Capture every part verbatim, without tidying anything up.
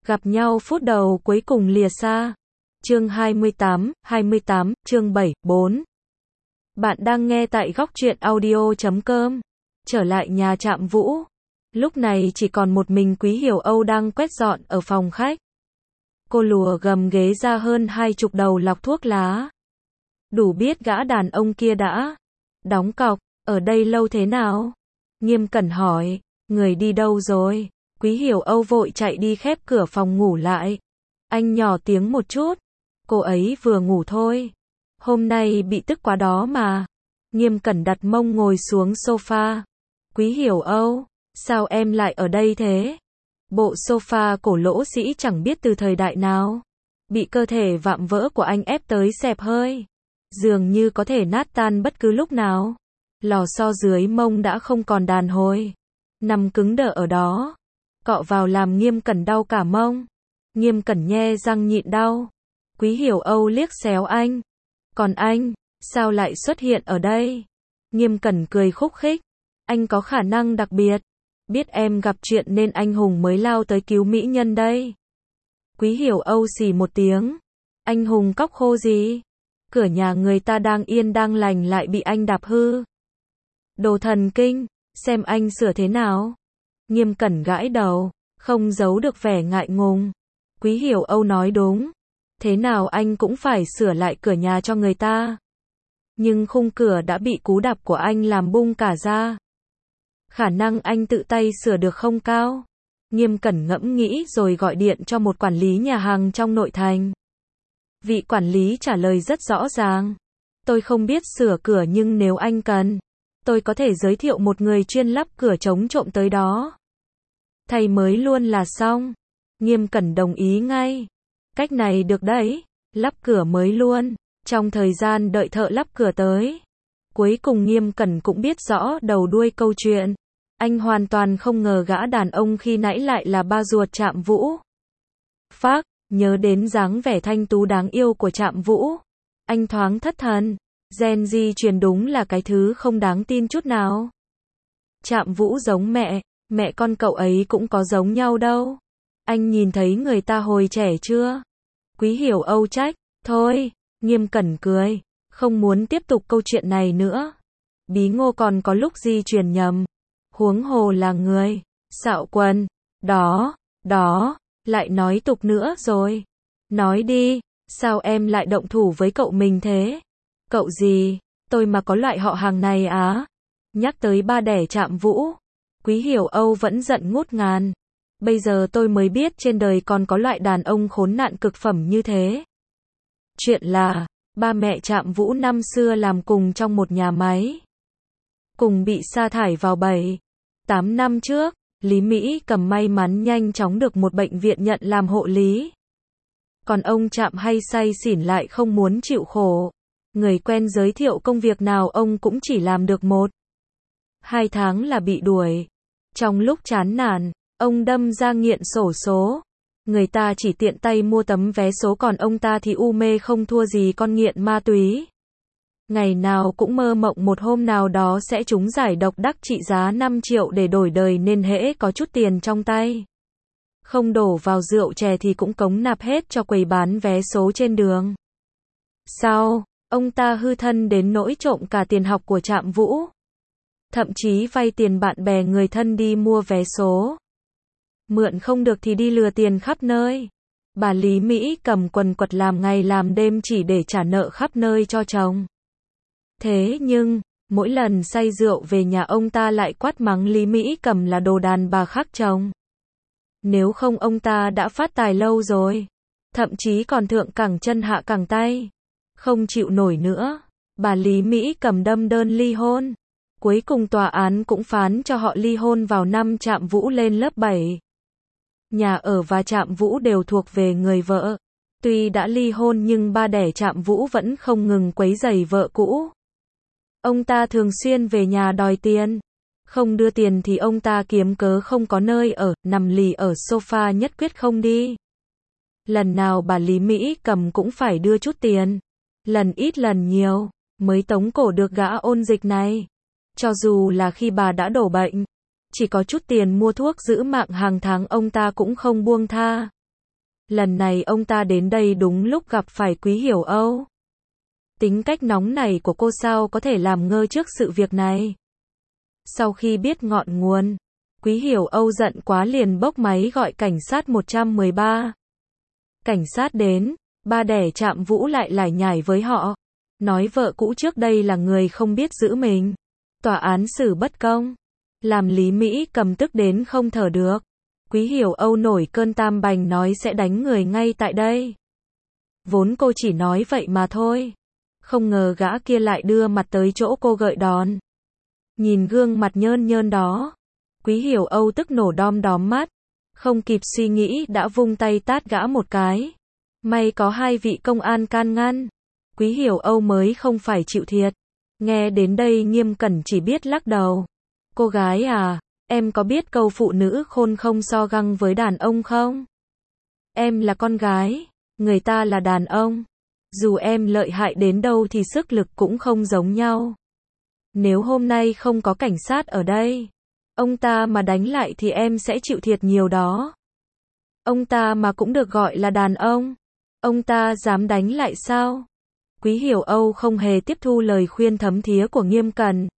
Gặp nhau phút đầu cuối cùng lìa xa. Chương hai mươi tám, hai mươi tám, chương bảy, bốn. Bạn đang nghe tại góc truyện audio chấm com. Trở lại nhà Trạm Vũ. Lúc này chỉ còn một mình Quý Hiểu Âu đang quét dọn ở phòng khách. Cô lùa gầm ghế ra hơn hai chục đầu lọc thuốc lá. Đủ biết gã đàn ông kia đã đóng cọc, ở đây lâu thế nào? Nghiêm cẩn hỏi, người đi đâu rồi? Quý Hiểu Âu vội chạy đi khép cửa phòng ngủ lại. Anh nhỏ tiếng một chút. Cô ấy vừa ngủ thôi. Hôm nay bị tức quá đó mà. Nghiêm cẩn đặt mông ngồi xuống sofa. Quý Hiểu Âu, sao em lại ở đây thế? Bộ sofa cổ lỗ sĩ chẳng biết từ thời đại nào. Bị cơ thể vạm vỡ của anh ép tới xẹp hơi. Dường như có thể nát tan bất cứ lúc nào. Lò xo dưới mông đã không còn đàn hồi. Nằm cứng đờ ở đó. Cọ vào làm Nghiêm cẩn đau cả mông. Nghiêm cẩn nhe răng nhịn đau. Quý Hiểu Âu liếc xéo anh. Còn anh, sao lại xuất hiện ở đây? Nghiêm cẩn cười khúc khích. Anh có khả năng đặc biệt. Biết em gặp chuyện nên anh hùng mới lao tới cứu mỹ nhân đây. Quý Hiểu Âu xì một tiếng. Anh hùng cóc khô gì? Cửa nhà người ta đang yên đang lành lại bị anh đạp hư. Đồ thần kinh, xem anh sửa thế nào. Nghiêm cẩn gãi đầu, không giấu được vẻ ngại ngùng. Quý Hiểu Âu nói đúng. Thế nào anh cũng phải sửa lại cửa nhà cho người ta. Nhưng khung cửa đã bị cú đạp của anh làm bung cả ra. Khả năng anh tự tay sửa được không cao. Nghiêm cẩn ngẫm nghĩ rồi gọi điện cho một quản lý nhà hàng trong nội thành. Vị quản lý trả lời rất rõ ràng. Tôi không biết sửa cửa nhưng nếu anh cần, tôi có thể giới thiệu một người chuyên lắp cửa chống trộm tới đó. Thay mới luôn là xong. Nghiêm cẩn đồng ý ngay. Cách này được đấy. Lắp cửa mới luôn. Trong thời gian đợi thợ lắp cửa tới. Cuối cùng Nghiêm cẩn cũng biết rõ đầu đuôi câu chuyện. Anh hoàn toàn không ngờ gã đàn ông khi nãy lại là ba ruột Trạm Vũ. Phác, nhớ đến dáng vẻ thanh tú đáng yêu của Trạm Vũ. Anh thoáng thất thần. Gen di truyền đúng là cái thứ không đáng tin chút nào. Trạm Vũ giống mẹ, mẹ con cậu ấy cũng có giống nhau đâu. Anh nhìn thấy người ta hồi trẻ chưa? Quý Hiểu Âu trách. Thôi, Nghiêm cẩn cười. Không muốn tiếp tục câu chuyện này nữa. Bí ngô còn có lúc di truyền nhầm. Huống hồ là người. Xạo quần. Đó, đó, lại nói tục nữa rồi. Nói đi, sao em lại động thủ với cậu mình thế? Cậu gì? Tôi mà có loại họ hàng này á? Nhắc tới ba đẻ Trạm Vũ. Quý Hiểu Âu vẫn giận ngút ngàn. Bây giờ tôi mới biết trên đời còn có loại đàn ông khốn nạn cực phẩm như thế. Chuyện là, ba mẹ Trạm Vũ năm xưa làm cùng trong một nhà máy. Cùng bị sa thải vào bảy, tám năm trước, Lý Mỹ Cầm may mắn nhanh chóng được một bệnh viện nhận làm hộ lý. Còn ông Trạm hay say xỉn lại không muốn chịu khổ. Người quen giới thiệu công việc nào ông cũng chỉ làm được một. Hai tháng là bị đuổi. Trong lúc chán nản, ông đâm ra nghiện xổ số. Người ta chỉ tiện tay mua tấm vé số còn ông ta thì u mê không thua gì con nghiện ma túy. Ngày nào cũng mơ mộng một hôm nào đó sẽ trúng giải độc đắc trị giá năm triệu để đổi đời nên hễ có chút tiền trong tay. Không đổ vào rượu chè thì cũng cống nạp hết cho quầy bán vé số trên đường. Sau, ông ta hư thân đến nỗi trộm cả tiền học của Trạm Vũ. Thậm chí vay tiền bạn bè người thân đi mua vé số. Mượn không được thì đi lừa tiền khắp nơi. Bà Lý Mỹ Cầm quần quật làm ngày làm đêm chỉ để trả nợ khắp nơi cho chồng. Thế nhưng, mỗi lần say rượu về nhà ông ta lại quát mắng Lý Mỹ Cầm là đồ đàn bà khác chồng. Nếu không ông ta đã phát tài lâu rồi. Thậm chí còn thượng cẳng chân hạ cẳng tay. Không chịu nổi nữa. Bà Lý Mỹ Cầm đâm đơn ly hôn. Cuối cùng tòa án cũng phán cho họ ly hôn vào năm Trạm Vũ lên lớp bảy. Nhà ở và Trạm Vũ đều thuộc về người vợ. Tuy đã ly hôn nhưng ba đẻ Trạm Vũ vẫn không ngừng quấy rầy vợ cũ. Ông ta thường xuyên về nhà đòi tiền. Không đưa tiền thì ông ta kiếm cớ không có nơi ở, nằm lì ở sofa nhất quyết không đi. Lần nào bà Lý Mỹ Cầm cũng phải đưa chút tiền. Lần ít lần nhiều, mới tống cổ được gã ôn dịch này. Cho dù là khi bà đã đổ bệnh, chỉ có chút tiền mua thuốc giữ mạng hàng tháng ông ta cũng không buông tha. Lần này ông ta đến đây đúng lúc gặp phải Quý Hiểu Âu. Tính cách nóng này của cô sao có thể làm ngơ trước sự việc này. Sau khi biết ngọn nguồn, Quý Hiểu Âu giận quá liền bốc máy gọi cảnh sát một một ba. Cảnh sát đến, ba đẻ Trạm Vũ lại lải nhải với họ. Nói vợ cũ trước đây là người không biết giữ mình. Tòa án xử bất công. Làm Lý Mỹ cầm tức đến không thở được. Quý Hiểu Âu nổi cơn tam bành nói sẽ đánh người ngay tại đây. Vốn cô chỉ nói vậy mà thôi. Không ngờ gã kia lại đưa mặt tới chỗ cô gợi đòn. Nhìn gương mặt nhơn nhơn đó, Quý Hiểu Âu tức nổ đom đóm mắt. Không kịp suy nghĩ đã vung tay tát gã một cái. May có hai vị công an can ngăn. Quý Hiểu Âu mới không phải chịu thiệt. Nghe đến đây Nghiêm Cẩn chỉ biết lắc đầu. Cô gái à, em có biết câu phụ nữ khôn không so găng với đàn ông không? Em là con gái, người ta là đàn ông. Dù em lợi hại đến đâu thì sức lực cũng không giống nhau. Nếu hôm nay không có cảnh sát ở đây, ông ta mà đánh lại thì em sẽ chịu thiệt nhiều đó. Ông ta mà cũng được gọi là đàn ông. Ông ta dám đánh lại sao? Quý Hiểu Âu không hề tiếp thu lời khuyên thấm thía của Nghiêm Cẩn.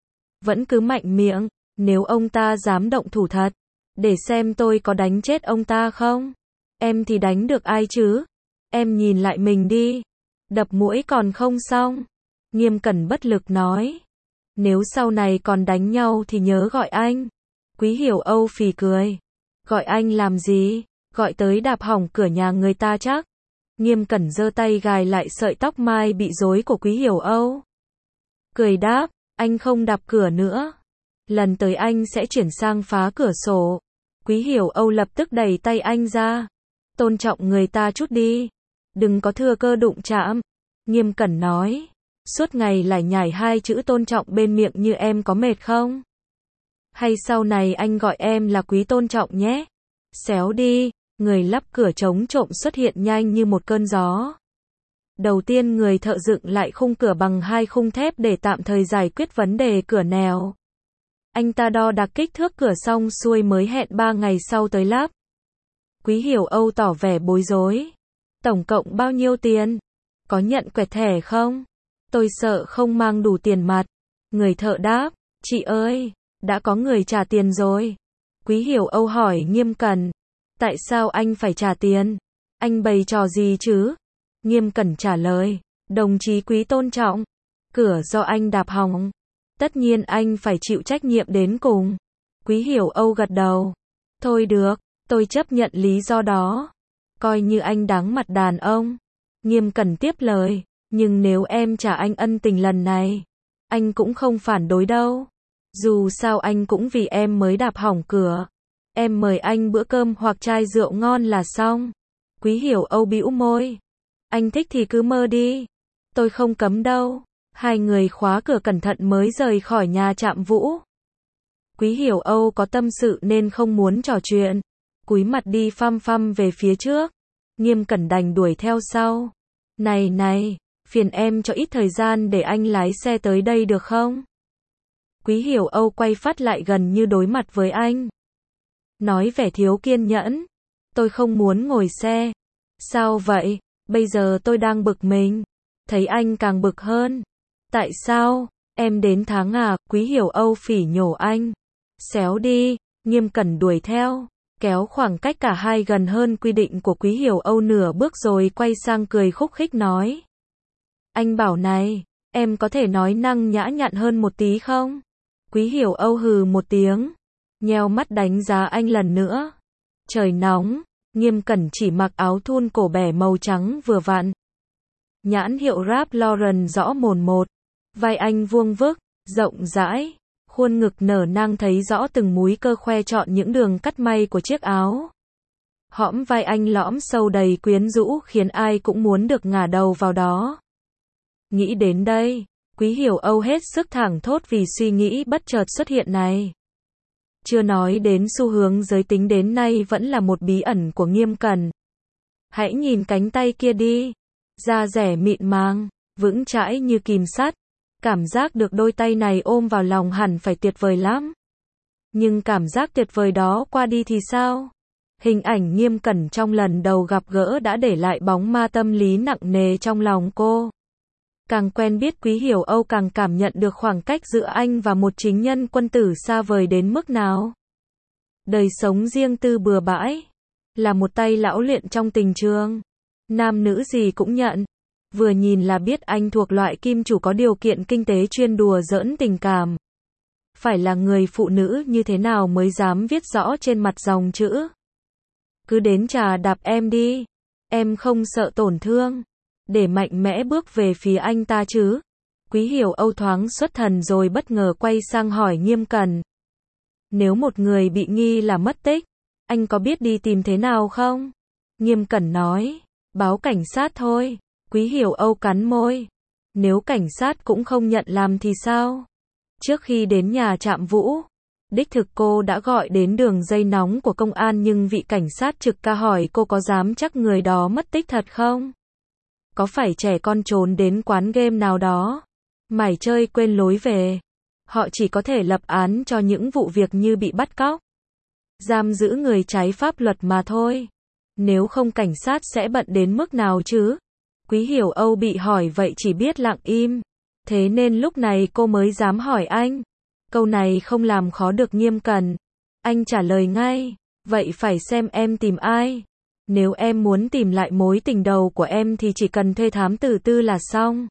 Vẫn cứ mạnh miệng, nếu ông ta dám động thủ thật, để xem tôi có đánh chết ông ta không? Em thì đánh được ai chứ? Em nhìn lại mình đi. Đập mũi còn không xong. Nghiêm Cẩn bất lực nói. Nếu sau này còn đánh nhau thì nhớ gọi anh. Quý Hiểu Âu phì cười. Gọi anh làm gì? Gọi tới đạp hỏng cửa nhà người ta chắc. Nghiêm Cẩn giơ tay gài lại sợi tóc mai bị rối của Quý Hiểu Âu. Cười đáp, anh không đạp cửa nữa. Lần tới anh sẽ chuyển sang phá cửa sổ. Quý Hiểu Âu lập tức đẩy tay anh ra. Tôn trọng người ta chút đi. Đừng có thừa cơ đụng chạm. Nghiêm Cẩn nói. Suốt ngày lải nhải hai chữ tôn trọng bên miệng như em có mệt không? Hay sau này anh gọi em là Quý tôn trọng nhé. Xéo đi. Người lắp cửa chống trộm xuất hiện nhanh như một cơn gió. Đầu tiên người thợ dựng lại khung cửa bằng hai khung thép để tạm thời giải quyết vấn đề cửa nèo. Anh ta đo đạc kích thước cửa xong xuôi mới hẹn ba ngày sau tới lắp. Quý Hiểu Âu tỏ vẻ bối rối. Tổng cộng bao nhiêu tiền? Có nhận quẹt thẻ không? Tôi sợ không mang đủ tiền mặt. Người thợ đáp, chị ơi, đã có người trả tiền rồi. Quý Hiểu Âu hỏi Nghiêm Cẩn. Tại sao anh phải trả tiền? Anh bày trò gì chứ? Nghiêm Cẩn trả lời, đồng chí Quý tôn trọng. Cửa do anh đạp hỏng. Tất nhiên anh phải chịu trách nhiệm đến cùng. Quý Hiểu Âu gật đầu. Thôi được, tôi chấp nhận lý do đó. Coi như anh đáng mặt đàn ông. Nghiêm Cẩn tiếp lời, nhưng nếu em trả anh ân tình lần này, anh cũng không phản đối đâu. Dù sao anh cũng vì em mới đạp hỏng cửa. Em mời anh bữa cơm hoặc chai rượu ngon là xong. Quý Hiểu Âu bĩu môi. Anh thích thì cứ mơ đi. Tôi không cấm đâu. Hai người khóa cửa cẩn thận mới rời khỏi nhà Trạm Vũ. Quý Hiểu Âu có tâm sự nên không muốn trò chuyện. Cúi mặt đi phăm phăm về phía trước. Nghiêm Cẩn đành đuổi theo sau. Này này, phiền em cho ít thời gian để anh lái xe tới đây được không? Quý Hiểu Âu quay phát lại gần như đối mặt với anh. Nói vẻ thiếu kiên nhẫn. Tôi không muốn ngồi xe. Sao vậy? Bây giờ tôi đang bực mình. Thấy anh càng bực hơn. Tại sao? Em đến tháng à? Quý Hiểu Âu phỉ nhổ anh. Xéo đi. Nghiêm Cẩn đuổi theo. Kéo khoảng cách cả hai gần hơn quy định của Quý Hiểu Âu nửa bước rồi quay sang cười khúc khích nói. Anh bảo này, em có thể nói năng nhã nhặn hơn một tí không? Quý Hiểu Âu hừ một tiếng. Nheo mắt đánh giá anh lần nữa. Trời nóng. Nghiêm Cẩn chỉ mặc áo thun cổ bẻ màu trắng vừa vặn. Nhãn hiệu Ralph Lauren rõ mồn một. Vai anh vuông vức, rộng rãi. Khuôn ngực nở nang thấy rõ từng múi cơ khoe trọn những đường cắt may của chiếc áo. Hõm vai anh lõm sâu đầy quyến rũ khiến ai cũng muốn được ngả đầu vào đó. Nghĩ đến đây, Quý Hiểu Âu hết sức thảng thốt vì suy nghĩ bất chợt xuất hiện này. Chưa nói đến xu hướng giới tính đến nay vẫn là một bí ẩn của Nghiêm Cẩn. Hãy nhìn cánh tay kia đi. Da dẻ mịn màng, vững chãi như kìm sắt. Cảm giác được đôi tay này ôm vào lòng hẳn phải tuyệt vời lắm. Nhưng cảm giác tuyệt vời đó qua đi thì sao? Hình ảnh Nghiêm Cẩn trong lần đầu gặp gỡ đã để lại bóng ma tâm lý nặng nề trong lòng cô. Càng quen biết Quý Hiểu Âu càng cảm nhận được khoảng cách giữa anh và một chính nhân quân tử xa vời đến mức nào. Đời sống riêng tư bừa bãi, là một tay lão luyện trong tình trường. Nam nữ gì cũng nhận. Vừa nhìn là biết anh thuộc loại kim chủ có điều kiện kinh tế chuyên đùa giỡn tình cảm. Phải là người phụ nữ như thế nào mới dám viết rõ trên mặt dòng chữ. Cứ đến chà đạp em đi. Em không sợ tổn thương. Để mạnh mẽ bước về phía anh ta chứ. Quý Hiểu Âu thoáng xuất thần rồi bất ngờ quay sang hỏi Nghiêm Cẩn. Nếu một người bị nghi là mất tích, anh có biết đi tìm thế nào không? Nghiêm Cẩn nói, báo cảnh sát thôi. Quý Hiểu Âu cắn môi. Nếu cảnh sát cũng không nhận làm thì sao? Trước khi đến nhà Trạm Vũ, đích thực cô đã gọi đến đường dây nóng của công an nhưng vị cảnh sát trực ca hỏi cô có dám chắc người đó mất tích thật không? Có phải trẻ con trốn đến quán game nào đó, mải chơi quên lối về? Họ chỉ có thể lập án cho những vụ việc như bị bắt cóc, giam giữ người trái pháp luật mà thôi. Nếu không cảnh sát sẽ bận đến mức nào chứ? Quý Hiểu Âu bị hỏi vậy chỉ biết lặng im. Thế nên lúc này cô mới dám hỏi anh. Câu này không làm khó được Nghiêm Cẩn. Anh trả lời ngay. Vậy phải xem em tìm ai. Nếu em muốn tìm lại mối tình đầu của em thì chỉ cần thuê thám tử tư là xong.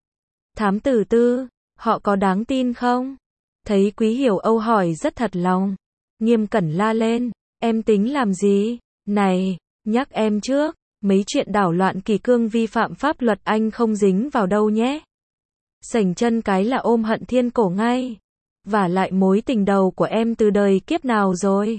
Thám tử tư, họ có đáng tin không? Thấy Quý Hiểu Âu hỏi rất thật lòng. Nghiêm Cẩn la lên. Em tính làm gì? Này, nhắc em trước. Mấy chuyện đảo loạn kỷ cương vi phạm pháp luật anh không dính vào đâu nhé. Sành chân cái là ôm hận thiên cổ ngay. Và lại mối tình đầu của em từ đời kiếp nào rồi?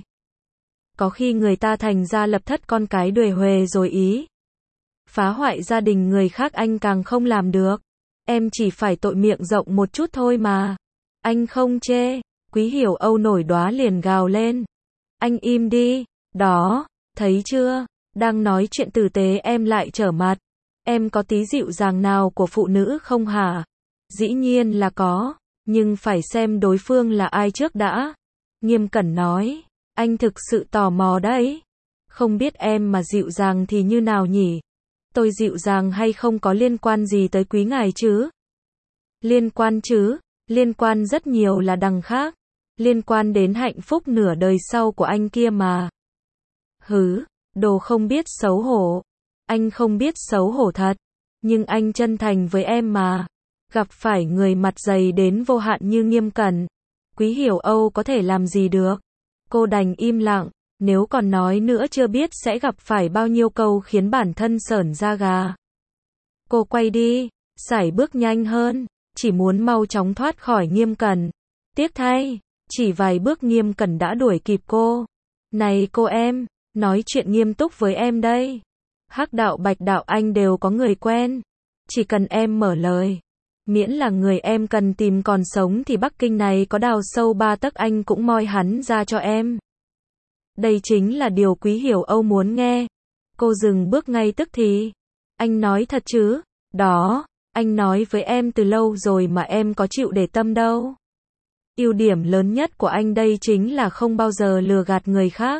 Có khi người ta thành ra lập thất con cái đuề huề rồi ý. Phá hoại gia đình người khác anh càng không làm được. Em chỉ phải tội miệng rộng một chút thôi mà. Anh không chê. Quý Hiểu Âu nổi đoá liền gào lên. Anh im đi. Đó, thấy chưa? Đang nói chuyện tử tế em lại trở mặt. Em có tí dịu dàng nào của phụ nữ không hả? Dĩ nhiên là có, nhưng phải xem đối phương là ai trước đã. Nghiêm Cẩn nói, anh thực sự tò mò đấy. Không biết em mà dịu dàng thì như nào nhỉ? Tôi dịu dàng hay không có liên quan gì tới quý ngài chứ? Liên quan chứ, liên quan rất nhiều là đằng khác. Liên quan đến hạnh phúc nửa đời sau của anh kia mà. Hứ. Đồ không biết xấu hổ. Anh không biết xấu hổ thật. Nhưng anh chân thành với em mà. Gặp phải người mặt dày đến vô hạn như Nghiêm Cẩn, Quý Hiểu Âu có thể làm gì được? Cô đành im lặng. Nếu còn nói nữa chưa biết sẽ gặp phải bao nhiêu câu khiến bản thân sởn da gà. Cô quay đi, sải bước nhanh hơn, chỉ muốn mau chóng thoát khỏi Nghiêm Cẩn. Tiếc thay, chỉ vài bước Nghiêm Cẩn đã đuổi kịp cô. Này cô em, nói chuyện nghiêm túc với em đây. Hắc đạo bạch đạo anh đều có người quen. Chỉ cần em mở lời. Miễn là người em cần tìm còn sống thì Bắc Kinh này có đào sâu ba tấc anh cũng moi hắn ra cho em. Đây chính là điều Quý Hiểu Âu muốn nghe. Cô dừng bước ngay tức thì. Anh nói thật chứ? Đó, anh nói với em từ lâu rồi mà em có chịu để tâm đâu. Ưu điểm lớn nhất của anh đây chính là không bao giờ lừa gạt người khác.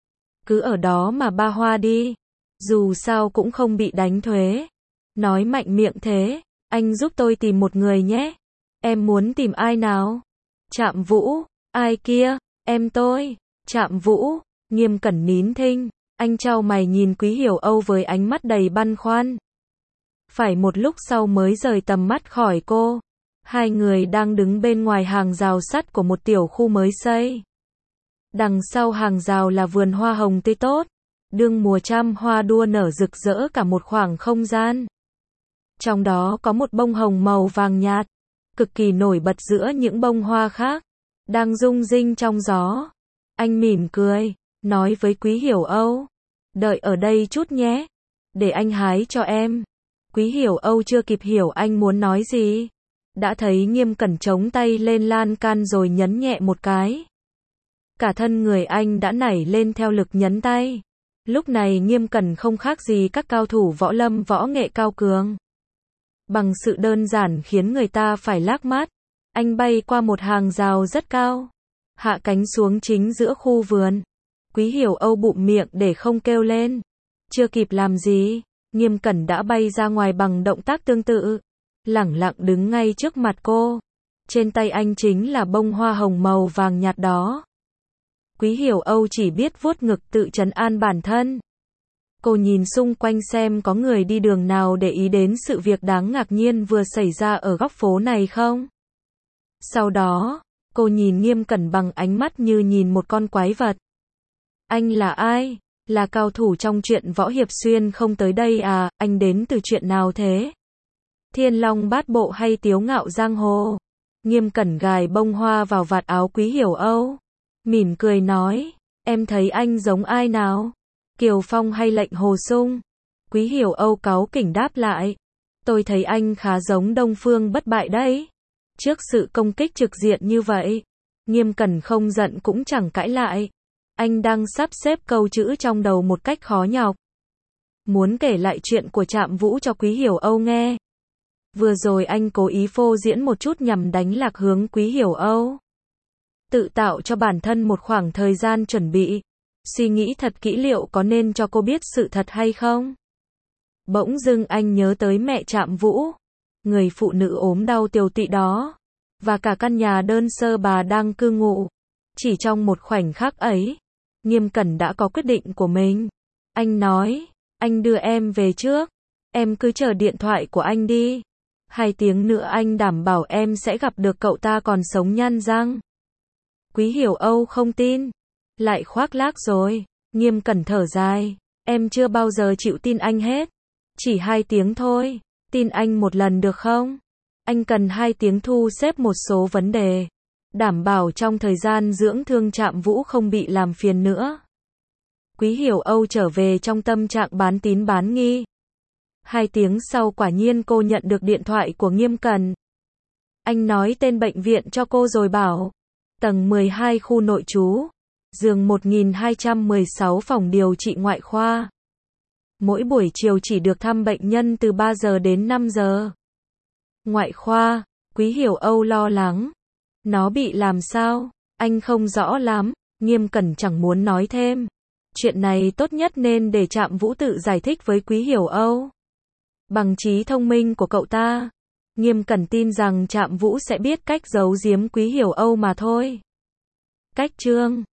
Cứ ở đó mà ba hoa đi. Dù sao cũng không bị đánh thuế. Nói mạnh miệng thế. Anh giúp tôi tìm một người nhé. Em muốn tìm ai nào? Trạm Vũ. Ai kia? Em tôi. Trạm Vũ. Nghiêm Cẩn nín thinh. Anh chau mày nhìn Quý Hiểu Âu với ánh mắt đầy băn khoăn. Phải một lúc sau mới rời tầm mắt khỏi cô. Hai người đang đứng bên ngoài hàng rào sắt của một tiểu khu mới xây. Đằng sau hàng rào là vườn hoa hồng tươi tốt. Đương mùa trăm hoa đua nở rực rỡ cả một khoảng không gian. Trong đó có một bông hồng màu vàng nhạt, cực kỳ nổi bật giữa những bông hoa khác, đang rung rinh trong gió. Anh mỉm cười, nói với Quý Hiểu Âu, đợi ở đây chút nhé, để anh hái cho em. Quý Hiểu Âu chưa kịp hiểu anh muốn nói gì, đã thấy Nghiêm Cẩn chống tay lên lan can rồi nhấn nhẹ một cái. Cả thân người anh đã nảy lên theo lực nhấn tay. Lúc này Nghiêm Cẩn không khác gì các cao thủ võ lâm võ nghệ cao cường. Bằng sự đơn giản khiến người ta phải lác mắt, anh bay qua một hàng rào rất cao, hạ cánh xuống chính giữa khu vườn. Quý Hiểu Âu bụm miệng để không kêu lên. Chưa kịp làm gì, Nghiêm Cẩn đã bay ra ngoài bằng động tác tương tự. Lẳng lặng đứng ngay trước mặt cô. Trên tay anh chính là bông hoa hồng màu vàng nhạt đó. Quý Hiểu Âu chỉ biết vuốt ngực tự trấn an bản thân. Cô nhìn xung quanh xem có người đi đường nào để ý đến sự việc đáng ngạc nhiên vừa xảy ra ở góc phố này không. Sau đó, cô nhìn Nghiêm Cẩn bằng ánh mắt như nhìn một con quái vật. Anh là ai? Là cao thủ trong chuyện võ hiệp xuyên không tới đây à? Anh đến từ chuyện nào thế? Thiên Long Bát Bộ hay Tiếu Ngạo Giang Hồ? Nghiêm Cẩn gài bông hoa vào vạt áo Quý Hiểu Âu. Mỉm cười nói, em thấy anh giống ai nào? Kiều Phong hay Lệnh Hồ Sung? Quý Hiểu Âu cáu kỉnh đáp lại. Tôi thấy anh khá giống Đông Phương Bất Bại đấy. Trước sự công kích trực diện như vậy, Nghiêm Cẩn không giận cũng chẳng cãi lại. Anh đang sắp xếp câu chữ trong đầu một cách khó nhọc. Muốn kể lại chuyện của Trạm Vũ cho Quý Hiểu Âu nghe. Vừa rồi anh cố ý phô diễn một chút nhằm đánh lạc hướng Quý Hiểu Âu. Tự tạo cho bản thân một khoảng thời gian chuẩn bị. Suy nghĩ thật kỹ liệu có nên cho cô biết sự thật hay không. Bỗng dưng anh nhớ tới mẹ Trạm Vũ. Người phụ nữ ốm đau tiều tụy đó. Và cả căn nhà đơn sơ bà đang cư ngụ. Chỉ trong một khoảnh khắc ấy, Nghiêm Cẩn đã có quyết định của mình. Anh nói, anh đưa em về trước. Em cứ chờ điện thoại của anh đi. Hai tiếng nữa anh đảm bảo em sẽ gặp được cậu ta còn sống nhăn răng. Quý Hiểu Âu không tin. Lại khoác lác rồi. Nghiêm Cẩn thở dài. Em chưa bao giờ chịu tin anh hết. Chỉ hai tiếng thôi. Tin anh một lần được không? Anh cần hai tiếng thu xếp một số vấn đề. Đảm bảo trong thời gian dưỡng thương Trạm Vũ không bị làm phiền nữa. Quý Hiểu Âu trở về trong tâm trạng bán tín bán nghi. Hai tiếng sau quả nhiên cô nhận được điện thoại của Nghiêm Cẩn. Anh nói tên bệnh viện cho cô rồi bảo. Tầng mười hai khu nội trú. Giường một nghìn hai trăm mười sáu phòng điều trị ngoại khoa. Mỗi buổi chiều chỉ được thăm bệnh nhân từ ba giờ đến năm giờ. Ngoại khoa, Quý Hiểu Âu lo lắng. Nó bị làm sao? Anh không rõ lắm. Nghiêm Cẩn chẳng muốn nói thêm. Chuyện này tốt nhất nên để Trạm Vũ tự giải thích với Quý Hiểu Âu. Bằng trí thông minh của cậu ta, Nghiêm Cẩn tin rằng Trạm Vũ sẽ biết cách giấu giếm Quý Hiểu Âu mà thôi. Cách chương